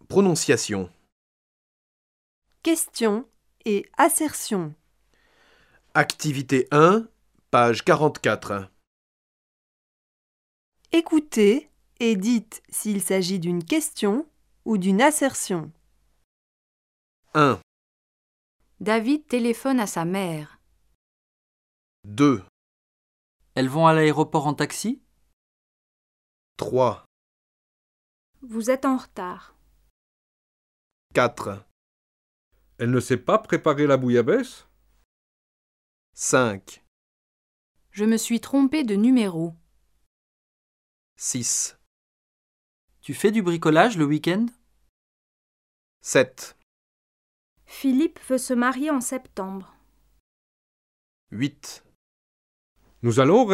Prononciation. Question et assertion. Activité 1, page 44. Écoutez et dites s'il s'agit d'une question ou d'une assertion. 1, David téléphone à sa mère. 2, Elles vont à l'aéroport en taxi ? 3, Vous êtes en retard. 4, Elle ne sait pas préparer la bouillabaisse ? 5, Je me suis trompée de numéro. 6, Tu fais du bricolage le week-end ? 7, Philippe veut se marier en septembre. 8, Nous allons au restaurant ?